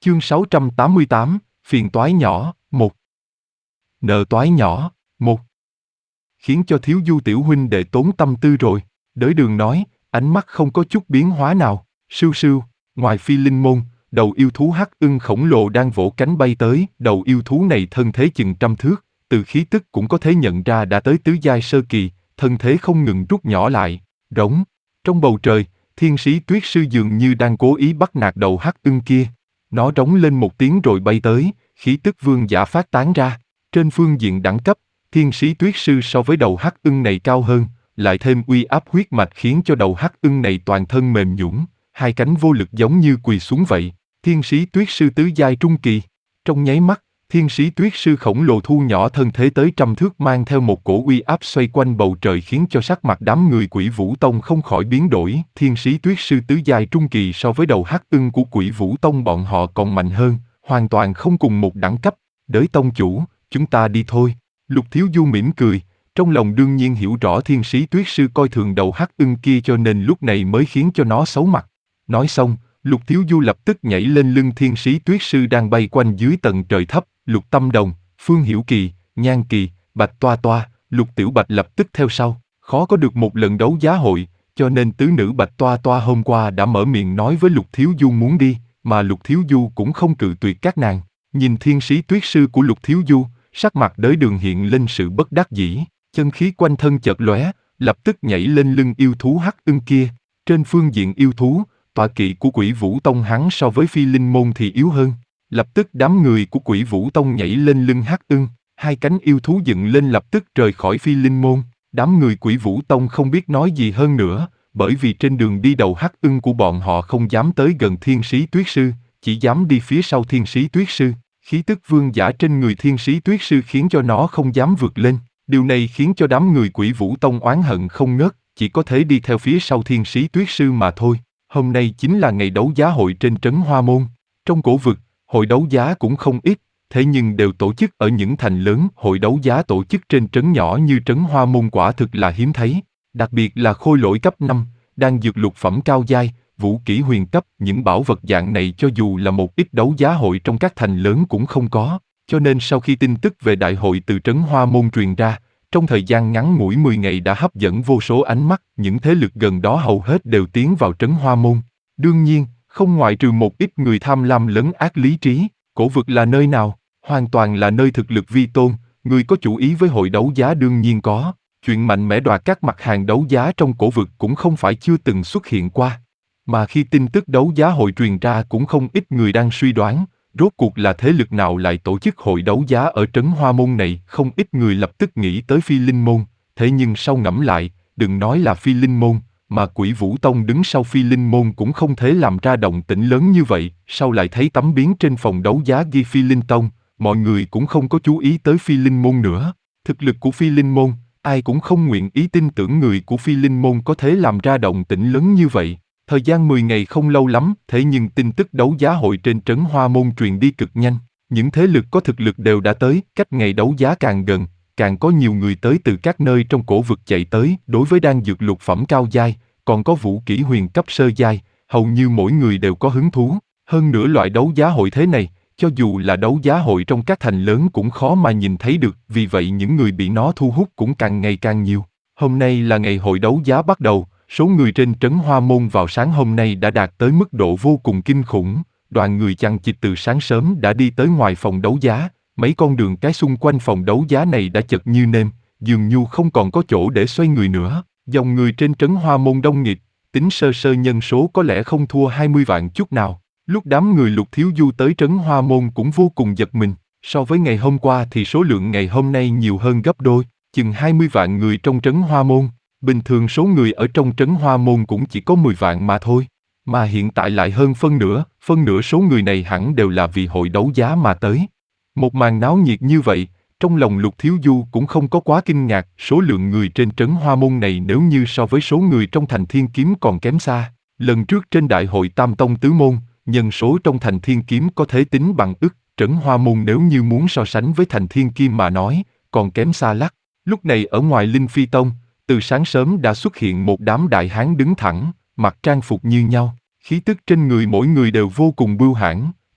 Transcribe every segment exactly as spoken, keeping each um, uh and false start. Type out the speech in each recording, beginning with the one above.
Chương sáu trăm tám mươi tám, phiền toái nhỏ, một. Nợ toái nhỏ, một. Khiến cho Thiếu Du tiểu huynh đệ tốn tâm tư rồi, Đới Đường nói, ánh mắt không có chút biến hóa nào. Sưu sưu, ngoài Phi Linh Môn, đầu yêu thú hắc ưng khổng lồ đang vỗ cánh bay tới. Đầu yêu thú này thân thế chừng trăm thước, từ khí tức cũng có thể nhận ra đã tới tứ giai sơ kỳ, thân thế không ngừng rút nhỏ lại. Rống, trong bầu trời, Thiên Sĩ Tuyết Sư dường như đang cố ý bắt nạt đầu hắc ưng kia. Nó rống lên một tiếng rồi bay tới, khí tức vương giả phát tán ra. Trên phương diện đẳng cấp, Thiên Sĩ Tuyết Sư so với đầu hắc ưng này cao hơn, lại thêm uy áp huyết mạch khiến cho đầu hắc ưng này toàn thân mềm nhũn, hai cánh vô lực giống như quỳ xuống vậy. Thiên Sĩ Tuyết Sư tứ giai trung kỳ. Trong nháy mắt, Thiên Sĩ Tuyết Sư khổng lồ thu nhỏ thân thế tới trăm thước, mang theo một cổ uy áp xoay quanh bầu trời khiến cho sắc mặt đám người Quỷ Vũ Tông không khỏi biến đổi. Thiên Sĩ Tuyết Sư tứ giai trung kỳ so với đầu hắc ưng của Quỷ Vũ Tông bọn họ còn mạnh hơn, hoàn toàn không cùng một đẳng cấp. Đới tông chủ, chúng ta đi thôi. Lục Thiếu Du mỉm cười, trong lòng đương nhiên hiểu rõ Thiên Sĩ Tuyết Sư coi thường đầu hắc ưng kia cho nên lúc này mới khiến cho nó xấu mặt. Nói xong, Lục Thiếu Du lập tức nhảy lên lưng Thiên Sĩ Tuyết Sư đang bay quanh dưới tầng trời thấp. Lục Tâm Đồng, Phương Hiểu Kỳ, Nhan Kỳ, Bạch Toa Toa, Lục Tiểu Bạch lập tức theo sau. Khó có được một lần đấu giá hội, cho nên tứ nữ Bạch Toa Toa hôm qua đã mở miệng nói với Lục Thiếu Du muốn đi, mà Lục Thiếu Du cũng không cự tuyệt các nàng. Nhìn Thiên Sĩ Tuyết Sư của Lục Thiếu Du, sắc mặt Đới Đường hiện lên sự bất đắc dĩ, chân khí quanh thân chợt lóe, lập tức nhảy lên lưng yêu thú hắc ưng kia. Trên phương diện yêu thú, tọa kỵ của Quỷ Vũ Tông hắn so với Phi Linh Môn thì yếu hơn. Lập tức đám người của Quỷ Vũ Tông nhảy lên lưng hắc ưng, hai cánh yêu thú dựng lên lập tức rời khỏi Phi Linh Môn. Đám người Quỷ Vũ Tông không biết nói gì hơn nữa, bởi vì trên đường đi đầu hắc ưng của bọn họ không dám tới gần Thiên Sĩ Tuyết Sư, chỉ dám đi phía sau Thiên Sĩ Tuyết Sư. Khí tức vương giả trên người Thiên Sĩ Tuyết Sư khiến cho nó không dám vượt lên. Điều này khiến cho đám người Quỷ Vũ Tông oán hận không ngớt, chỉ có thể đi theo phía sau Thiên Sĩ Tuyết Sư mà thôi. Hôm nay chính là ngày đấu giá hội trên trấn Hoa Môn. Trong cổ vực, hội đấu giá cũng không ít, thế nhưng đều tổ chức ở những thành lớn. Hội đấu giá tổ chức trên trấn nhỏ như trấn Hoa Môn quả thực là hiếm thấy. Đặc biệt là khôi lỗi cấp năm, đang dược lục phẩm cao giai, vũ kỹ huyền cấp, những bảo vật dạng này cho dù là một ít đấu giá hội trong các thành lớn cũng không có. Cho nên sau khi tin tức về đại hội từ trấn Hoa Môn truyền ra, trong thời gian ngắn ngủi mười ngày đã hấp dẫn vô số ánh mắt, những thế lực gần đó hầu hết đều tiến vào trấn Hoa Môn. Đương nhiên, không ngoại trừ một ít người tham lam lấn ác lý trí. Cổ vực là nơi nào? Hoàn toàn là nơi thực lực vi tôn, người có chủ ý với hội đấu giá đương nhiên có. Chuyện mạnh mẽ đoạt các mặt hàng đấu giá trong cổ vực cũng không phải chưa từng xuất hiện qua. Mà khi tin tức đấu giá hội truyền ra cũng không ít người đang suy đoán, rốt cuộc là thế lực nào lại tổ chức hội đấu giá ở trấn Hoa Môn này. Không ít người lập tức nghĩ tới Phi Linh Môn, thế nhưng sau ngẫm lại, đừng nói là Phi Linh Môn, mà Quỷ Vũ Tông đứng sau Phi Linh Môn cũng không thể làm ra động tĩnh lớn như vậy. Sau lại thấy tấm biến trên phòng đấu giá ghi Phi Linh Tông, mọi người cũng không có chú ý tới Phi Linh Môn nữa. Thực lực của Phi Linh Môn, ai cũng không nguyện ý tin tưởng người của Phi Linh Môn có thể làm ra động tĩnh lớn như vậy. Thời gian mười ngày không lâu lắm, thế nhưng tin tức đấu giá hội trên trấn Hoa Môn truyền đi cực nhanh. Những thế lực có thực lực đều đã tới, cách ngày đấu giá càng gần, càng có nhiều người tới từ các nơi trong cổ vực chạy tới. Đối với đan dược lục phẩm cao giai, còn có vũ kỹ huyền cấp sơ giai, hầu như mỗi người đều có hứng thú. Hơn nữa loại đấu giá hội thế này, cho dù là đấu giá hội trong các thành lớn cũng khó mà nhìn thấy được, vì vậy những người bị nó thu hút cũng càng ngày càng nhiều. Hôm nay là ngày hội đấu giá bắt đầu, số người trên trấn Hoa Môn vào sáng hôm nay đã đạt tới mức độ vô cùng kinh khủng. Đoàn người chằng chịt từ sáng sớm đã đi tới ngoài phòng đấu giá, mấy con đường cái xung quanh phòng đấu giá này đã chật như nêm, dường như không còn có chỗ để xoay người nữa. Dòng người trên trấn Hoa Môn đông nghịt, tính sơ sơ nhân số có lẽ không thua hai mươi vạn chút nào. Lúc đám người Lục Thiếu Du tới trấn Hoa Môn cũng vô cùng giật mình, so với ngày hôm qua thì số lượng ngày hôm nay nhiều hơn gấp đôi, chừng hai mươi vạn người trong trấn Hoa Môn. Bình thường số người ở trong trấn Hoa Môn cũng chỉ có mười vạn mà thôi, mà hiện tại lại hơn phân nửa, phân nửa số người này hẳn đều là vì hội đấu giá mà tới. Một màn náo nhiệt như vậy, trong lòng Lục Thiếu Du cũng không có quá kinh ngạc. Số lượng người trên trấn Hoa Môn này nếu như so với số người trong thành Thiên Kiếm còn kém xa. Lần trước trên đại hội Tam Tông Tứ Môn, nhân số trong thành Thiên Kiếm có thể tính bằng ức, trấn Hoa Môn nếu như muốn so sánh với thành Thiên Kim mà nói, còn kém xa lắc. Lúc này ở ngoài Linh Phi Tông, từ sáng sớm đã xuất hiện một đám đại hán đứng thẳng, mặc trang phục như nhau, khí tức trên người mỗi người đều vô cùng bưu hãn.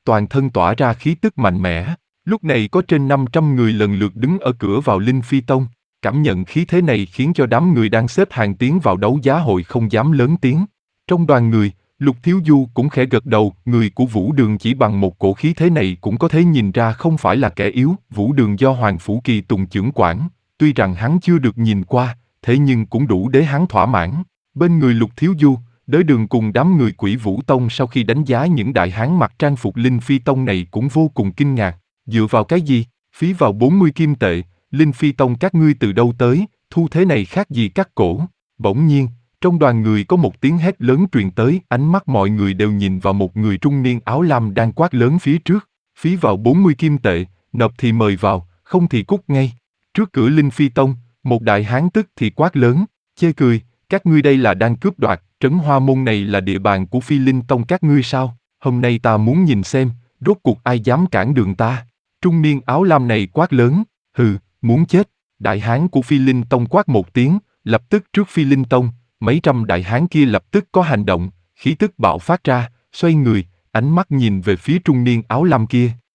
toàn thân tỏa ra khí tức mạnh mẽ. Lúc này có trên năm trăm người lần lượt đứng ở cửa vào Linh Phi Tông. Cảm nhận khí thế này khiến cho đám người đang xếp hàng tiến vào đấu giá hội không dám lớn tiếng. Trong đoàn người, Lục Thiếu Du cũng khẽ gật đầu, người của Vũ Đường chỉ bằng một cổ khí thế này cũng có thể nhìn ra không phải là kẻ yếu. Vũ Đường do Hoàng Phủ Kỳ Tùng chưởng quản, tuy rằng hắn chưa được nhìn qua, thế nhưng cũng đủ để hắn thỏa mãn. Bên người Lục Thiếu Du, Đới Đường cùng đám người Quỷ Vũ Tông sau khi đánh giá những đại hán mặc trang phục Linh Phi Tông này cũng vô cùng kinh ngạc. Dựa vào cái gì? Phí vào bốn mươi kim tệ, Linh Phi Tông các ngươi từ đâu tới, thu thế này khác gì cắt cổ. Bỗng nhiên, trong đoàn người có một tiếng hét lớn truyền tới, ánh mắt mọi người đều nhìn vào một người trung niên áo lam đang quát lớn phía trước. Phí vào bốn mươi kim tệ, nộp thì mời vào, không thì cút ngay. Trước cửa Linh Phi Tông, một đại hán tức thì quát lớn, chê cười, các ngươi đây là đang cướp đoạt, Trấn Hoa Môn này là địa bàn của Phi Linh Tông các ngươi sao? Hôm nay ta muốn nhìn xem, rốt cuộc ai dám cản đường ta. Trung niên áo lam này quát lớn, hừ, muốn chết. Đại hán của Phi Linh Tông quát một tiếng, lập tức trước Phi Linh Tông, mấy trăm đại hán kia lập tức có hành động, khí tức bạo phát ra, xoay người, ánh mắt nhìn về phía trung niên áo lam kia.